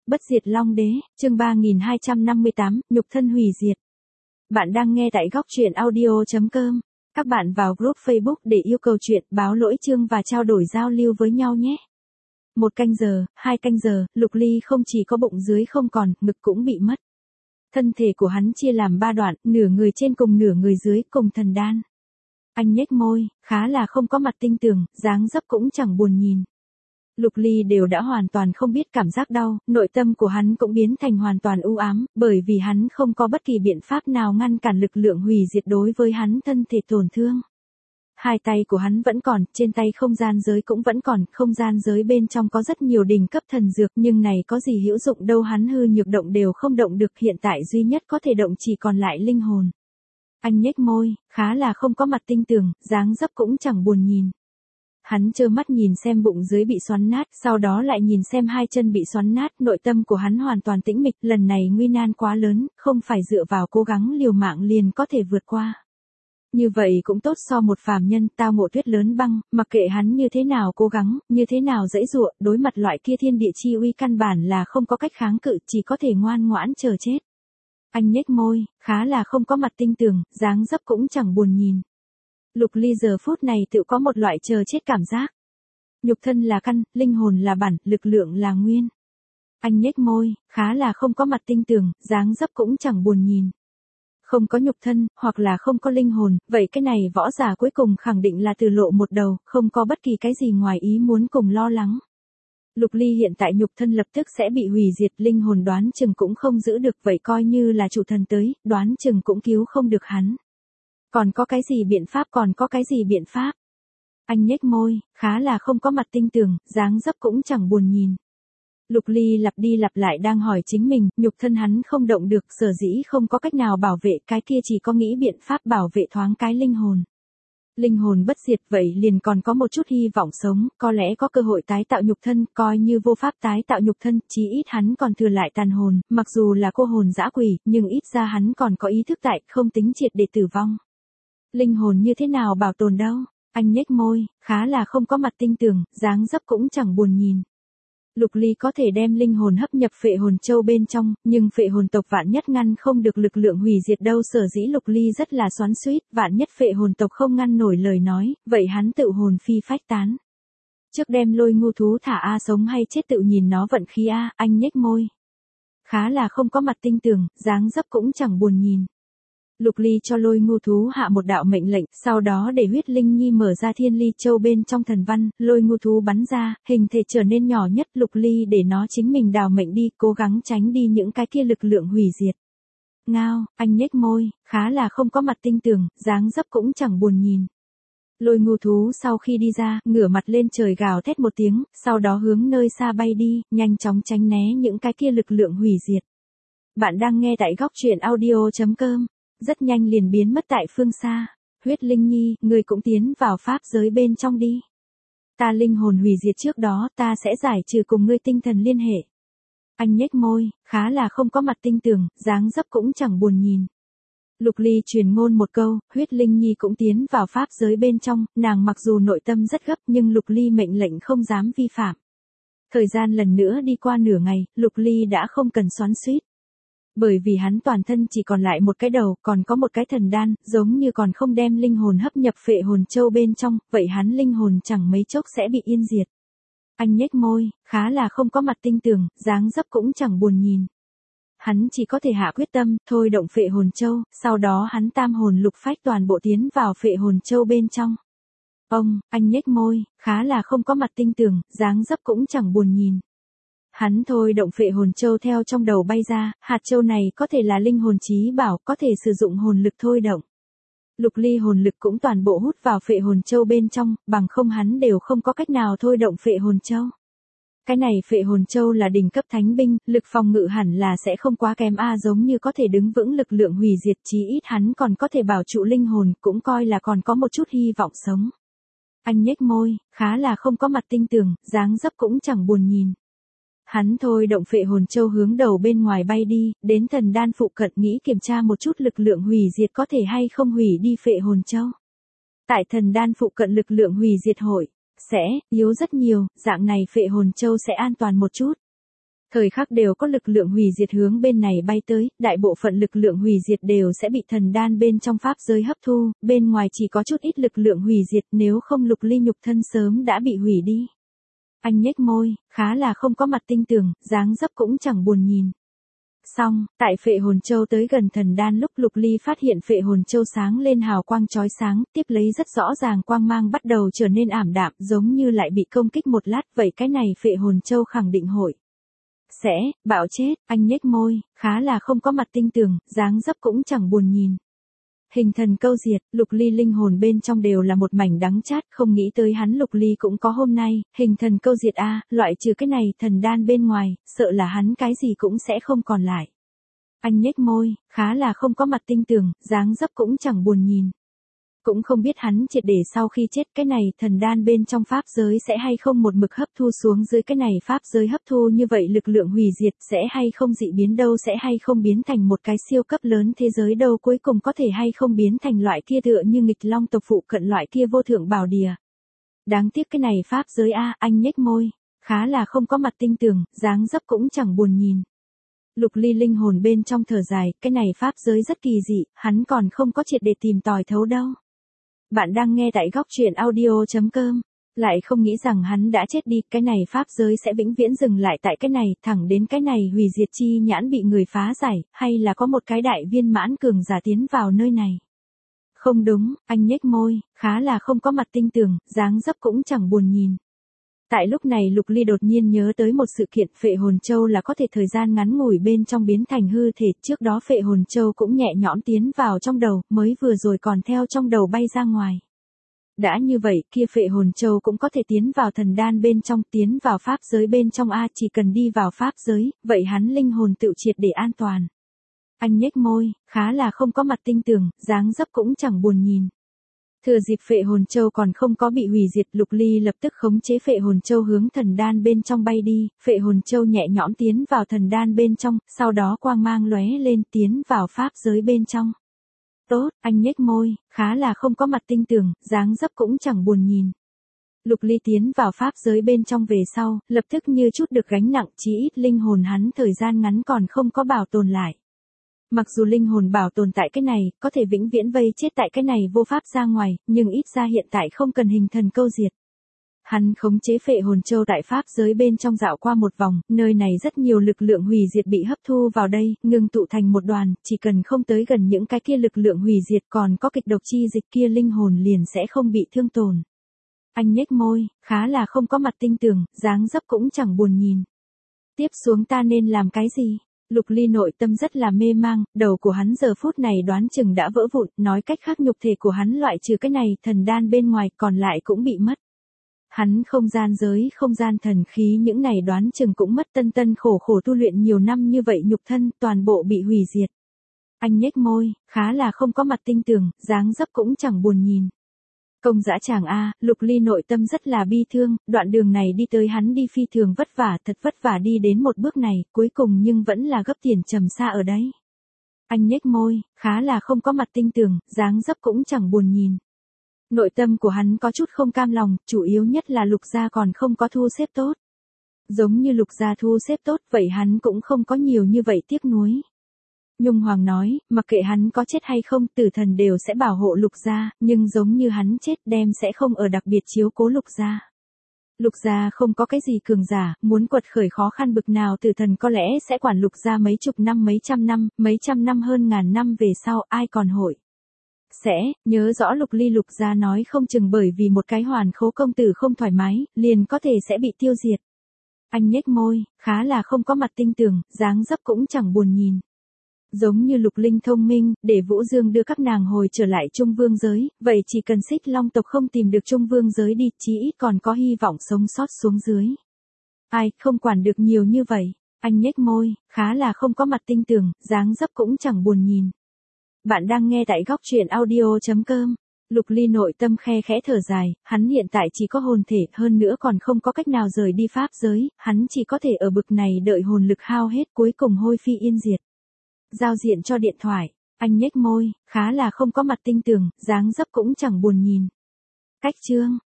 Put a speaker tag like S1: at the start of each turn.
S1: Bất diệt Long Đế, chương 3258, nhục thân hủy diệt. Bạn đang nghe tại góc truyện audio.com. Các bạn vào group Facebook để yêu cầu chuyện, báo lỗi chương và trao đổi giao lưu với nhau nhé. 1 canh giờ, 2 canh giờ, Lục Ly không chỉ có bụng dưới không còn, ngực cũng bị mất. Thân thể của hắn chia làm 3 đoạn, nửa người trên cùng nửa người dưới cùng thần đan. Anh nhếch môi, khá là không có mặt tinh tường, dáng dấp cũng chẳng buồn nhìn. Lục Ly đều đã hoàn toàn không biết cảm giác đau, nội tâm của hắn cũng biến thành hoàn toàn u ám, bởi vì hắn không có bất kỳ biện pháp nào ngăn cản lực lượng hủy diệt đối với hắn thân thể tổn thương. Hai tay của hắn vẫn còn, trên tay không gian giới cũng vẫn còn, không gian giới bên trong có rất nhiều đỉnh cấp thần dược nhưng này có gì hữu dụng đâu, hắn hư nhược động đều không động được, hiện tại duy nhất có thể động chỉ còn lại linh hồn. Anh nhếch môi, khá là không có mặt tinh tường, dáng dấp cũng chẳng buồn nhìn. Hắn trơ mắt nhìn xem bụng dưới bị xoắn nát, sau đó lại nhìn xem hai chân bị xoắn nát, nội tâm của hắn hoàn toàn tĩnh mịch, lần này nguy nan quá lớn, không phải dựa vào cố gắng liều mạng liền có thể vượt qua. Như vậy cũng tốt so một phàm nhân tao ngộ tuyết lớn băng, mặc kệ hắn như thế nào cố gắng, như thế nào giãy giụa, đối mặt loại kia thiên địa chi uy căn bản là không có cách kháng cự, chỉ có thể ngoan ngoãn chờ chết. Anh nhếch môi, khá là không có mặt tinh tường, dáng dấp cũng chẳng buồn nhìn. Lục Ly giờ phút này tự có một loại chờ chết cảm giác. Nhục thân là căn, linh hồn là bản, lực lượng là nguyên. Anh nhếch môi, khá là không có mặt tinh tường, dáng dấp cũng chẳng buồn nhìn. Không có nhục thân, hoặc là không có linh hồn, vậy cái này võ giả cuối cùng khẳng định là từ lộ một đầu, không có bất kỳ cái gì ngoài ý muốn cùng lo lắng. Lục Ly hiện tại nhục thân lập tức sẽ bị hủy diệt, linh hồn đoán chừng cũng không giữ được, vậy coi như là chủ thần tới, đoán chừng cũng cứu không được hắn. Còn có cái gì biện pháp, còn có cái gì biện pháp? Anh nhếch môi, khá là không có mặt tinh tường, dáng dấp cũng chẳng buồn nhìn. Lục Ly lặp đi lặp lại đang hỏi chính mình, nhục thân hắn không động được, sở dĩ không có cách nào bảo vệ, cái kia chỉ có nghĩ biện pháp bảo vệ thoáng cái linh hồn. Linh hồn bất diệt vậy liền còn có một chút hy vọng sống, có lẽ có cơ hội tái tạo nhục thân, coi như vô pháp tái tạo nhục thân, chí ít hắn còn thừa lại tàn hồn, mặc dù là cô hồn dã quỷ, nhưng ít ra hắn còn có ý thức tại, không tính triệt để tử vong. Linh hồn như thế nào bảo tồn đâu? Anh nhếch môi, khá là không có mặt tinh tường, dáng dấp cũng chẳng buồn nhìn. Lục Ly có thể đem linh hồn hấp nhập phệ hồn châu bên trong, nhưng phệ hồn tộc vạn nhất ngăn không được lực lượng hủy diệt đâu, sở dĩ Lục Ly rất là xoắn xuýt, vạn nhất phệ hồn tộc không ngăn nổi lời nói, vậy hắn tự hồn phi phách tán. Trước đem Lôi Ngưu thú thả a sống hay chết tự nhìn nó vận khí a, anh nhếch môi. Khá là không có mặt tinh tường, dáng dấp cũng chẳng buồn nhìn. Lục Ly cho Lôi Ngưu thú hạ một đạo mệnh lệnh, sau đó để huyết linh nhi mở ra thiên ly châu bên trong thần văn, Lôi Ngưu thú bắn ra, hình thể trở nên nhỏ nhất, Lục Ly để nó chính mình đào mệnh đi, cố gắng tránh đi những cái kia lực lượng hủy diệt. Ngao, anh nhếch môi, khá là không có mặt tinh tường, dáng dấp cũng chẳng buồn nhìn. Lôi Ngưu thú sau khi đi ra, ngửa mặt lên trời gào thét một tiếng, sau đó hướng nơi xa bay đi, nhanh chóng tránh né những cái kia lực lượng hủy diệt. Bạn đang nghe tại góc truyện audio.com. Rất nhanh liền biến mất tại phương xa. Huyết linh nhi, người cũng tiến vào pháp giới bên trong đi. Ta linh hồn hủy diệt trước đó, ta sẽ giải trừ cùng ngươi tinh thần liên hệ. Anh nhếch môi, khá là không có mặt tinh tường, dáng dấp cũng chẳng buồn nhìn. Lục Ly truyền ngôn một câu, huyết linh nhi cũng tiến vào pháp giới bên trong, nàng mặc dù nội tâm rất gấp nhưng Lục Ly mệnh lệnh không dám vi phạm. Thời gian lần nữa đi qua nửa ngày, Lục Ly đã không cần xoắn xuýt. Bởi vì hắn toàn thân chỉ còn lại một cái đầu, còn có một cái thần đan, giống như còn không đem linh hồn hấp nhập phệ hồn châu bên trong, vậy hắn linh hồn chẳng mấy chốc sẽ bị yên diệt. Anh nhếch môi, khá là không có mặt tinh tường, dáng dấp cũng chẳng buồn nhìn. Hắn chỉ có thể hạ quyết tâm, thôi động phệ hồn châu, sau đó hắn tam hồn lục phách toàn bộ tiến vào phệ hồn châu bên trong. Anh nhếch môi, khá là không có mặt tinh tường, dáng dấp cũng chẳng buồn nhìn. Hắn thôi động phệ hồn châu theo trong đầu bay ra, hạt châu này có thể là linh hồn chí bảo, có thể sử dụng hồn lực thôi động. Lục Ly hồn lực cũng toàn bộ hút vào phệ hồn châu bên trong, bằng không hắn đều không có cách nào thôi động phệ hồn châu. Cái này phệ hồn châu là đỉnh cấp thánh binh, lực phòng ngự hẳn là sẽ không quá kém a, giống như có thể đứng vững lực lượng hủy diệt, chí ít hắn còn có thể bảo trụ linh hồn, cũng coi là còn có một chút hy vọng sống. Anh nhếch môi, khá là không có mặt tinh tường, dáng dấp cũng chẳng buồn nhìn. Hắn thôi động phệ hồn châu hướng đầu bên ngoài bay đi, đến thần đan phụ cận nghĩ kiểm tra một chút lực lượng hủy diệt có thể hay không hủy đi phệ hồn châu. Tại thần đan phụ cận lực lượng hủy diệt hội sẽ yếu rất nhiều, dạng này phệ hồn châu sẽ an toàn một chút. Thời khắc đều có lực lượng hủy diệt hướng bên này bay tới, đại bộ phận lực lượng hủy diệt đều sẽ bị thần đan bên trong pháp giới hấp thu, bên ngoài chỉ có chút ít lực lượng hủy diệt, nếu không Lục Ly nhục thân sớm đã bị hủy đi. Anh nhếch môi, khá là không có mặt tinh tường, dáng dấp cũng chẳng buồn nhìn. Xong, tại phệ hồn châu tới gần thần đan lúc Lục Ly phát hiện phệ hồn châu sáng lên hào quang chói sáng, tiếp lấy rất rõ ràng quang mang bắt đầu trở nên ảm đạm, giống như lại bị công kích một lát, vậy cái này phệ hồn châu khẳng định hội bạo chết. Anh nhếch môi, khá là không có mặt tinh tường, dáng dấp cũng chẳng buồn nhìn. Hình thần câu diệt, Lục Ly linh hồn bên trong đều là một mảnh đắng chát, không nghĩ tới hắn Lục Ly cũng có hôm nay, hình thần câu diệt a, loại trừ cái này thần đan bên ngoài, sợ là hắn cái gì cũng sẽ không còn lại. Anh nhếch môi, khá là không có mặt tinh tường, dáng dấp cũng chẳng buồn nhìn. Cũng không biết hắn triệt để sau khi chết cái này thần đan bên trong pháp giới sẽ hay không một mực hấp thu xuống dưới cái này pháp giới hấp thu như vậy lực lượng hủy diệt sẽ hay không dị biến đâu, sẽ hay không biến thành một cái siêu cấp lớn thế giới đâu, cuối cùng có thể hay không biến thành loại kia tựa như nghịch long tộc phụ cận loại kia vô thượng bảo địa. Đáng tiếc cái này pháp giới a, anh nhếch môi, khá là không có mặt tinh tường, dáng dấp cũng chẳng buồn nhìn. Lục Ly linh hồn bên trong thở dài, cái này pháp giới rất kỳ dị, hắn còn không có triệt để tìm tòi thấu đâu. Bạn đang nghe tại góc truyện audio.com, lại không nghĩ rằng hắn đã chết đi, cái này pháp giới sẽ vĩnh viễn dừng lại tại cái này, thẳng đến cái này hủy diệt chi nhãn bị người phá giải, hay là có một cái đại viên mãn cường giả tiến vào nơi này. Không đúng, anh nhếch môi, khá là không có mặt tinh tường, dáng dấp cũng chẳng buồn nhìn. Tại lúc này Lục Ly đột nhiên nhớ tới một sự kiện, phệ hồn châu là có thể thời gian ngắn ngủi bên trong biến thành hư thể, trước đó phệ hồn châu cũng nhẹ nhõm tiến vào trong đầu, mới vừa rồi còn theo trong đầu bay ra ngoài. Đã như vậy, kia phệ hồn châu cũng có thể tiến vào thần đan bên trong, tiến vào pháp giới bên trong a, chỉ cần đi vào pháp giới, vậy hắn linh hồn tự triệt để an toàn. Anh nhếch môi, khá là không có mặt tinh tường, dáng dấp cũng chẳng buồn nhìn. Thừa dịp phệ hồn châu còn không có bị hủy diệt, Lục Ly lập tức khống chế phệ hồn châu hướng thần đan bên trong bay đi, phệ hồn châu nhẹ nhõm tiến vào thần đan bên trong, sau đó quang mang lóe lên tiến vào pháp giới bên trong. Tốt, anh nhếch môi, khá là không có mặt tinh tường, dáng dấp cũng chẳng buồn nhìn. Lục Ly tiến vào pháp giới bên trong về sau, lập tức như chút được gánh nặng, chí ít linh hồn hắn thời gian ngắn còn không có bảo tồn lại. Mặc dù linh hồn bảo tồn tại cái này, có thể vĩnh viễn vây chết tại cái này vô pháp ra ngoài, nhưng ít ra hiện tại không cần hình thần câu diệt. Hắn khống chế phệ hồn châu tại pháp giới bên trong dạo qua một vòng, nơi này rất nhiều lực lượng hủy diệt bị hấp thu vào đây, ngưng tụ thành một đoàn, chỉ cần không tới gần những cái kia lực lượng hủy diệt còn có kịch độc chi dịch kia linh hồn liền sẽ không bị thương tổn. Anh nhếch môi, khá là không có mặt tinh tường, dáng dấp cũng chẳng buồn nhìn. Tiếp xuống ta nên làm cái gì? Lục Ly nội tâm rất là mê mang, đầu của hắn giờ phút này đoán chừng đã vỡ vụn, nói cách khác nhục thể của hắn loại trừ cái này thần đan bên ngoài còn lại cũng bị mất. Hắn không gian giới, không gian thần khí những này đoán chừng cũng mất, tân tân khổ khổ tu luyện nhiều năm như vậy nhục thân toàn bộ bị hủy diệt. Anh nhếch môi, khá là không có mặt tinh tường, dáng dấp cũng chẳng buồn nhìn. Công dã tràng a, Lục Ly nội tâm rất là bi thương, đoạn đường này đi tới hắn đi phi thường vất vả, thật vất vả đi đến một bước này, cuối cùng nhưng vẫn là gấp tiền trầm xa ở đấy. Anh nhếch môi, khá là không có mặt tinh tường, dáng dấp cũng chẳng buồn nhìn. Nội tâm của hắn có chút không cam lòng, chủ yếu nhất là Lục gia còn không có thu xếp tốt. Giống như Lục gia thu xếp tốt, vậy hắn cũng không có nhiều như vậy tiếc nuối. Nhung Hoàng nói, mặc kệ hắn có chết hay không, tử thần đều sẽ bảo hộ Lục gia, nhưng giống như hắn chết đem sẽ không ở đặc biệt chiếu cố Lục gia. Lục gia không có cái gì cường giả, muốn quật khởi khó khăn bực nào tử thần có lẽ sẽ quản Lục gia mấy chục năm mấy trăm năm hơn ngàn năm về sau ai còn hội. Sẽ, nhớ rõ Lục gia nói không chừng bởi vì một cái Hoàn Khố công tử không thoải mái, liền có thể sẽ bị tiêu diệt. Anh nhếch môi, khá là không có mặt tinh tường, dáng dấp cũng chẳng buồn nhìn. Giống như Lục Linh thông minh, để Vũ Dương đưa các nàng hồi trở lại Trung Vương giới, vậy chỉ cần Xích Long tộc không tìm được Trung Vương giới đi, chí ít còn có hy vọng sống sót xuống dưới. Ai, không quản được nhiều như vậy, anh nhếch môi, khá là không có mặt tinh tường, dáng dấp cũng chẳng buồn nhìn. Bạn đang nghe tại góc truyện audio.com. Lục Ly nội tâm khe khẽ thở dài, hắn hiện tại chỉ có hồn thể, hơn nữa còn không có cách nào rời đi pháp giới, hắn chỉ có thể ở bực này đợi hồn lực hao hết cuối cùng hôi phi yên diệt. Giao diện cho điện thoại, anh nhếch môi, khá là không có mặt tinh tường, dáng dấp cũng chẳng buồn nhìn. Cách chương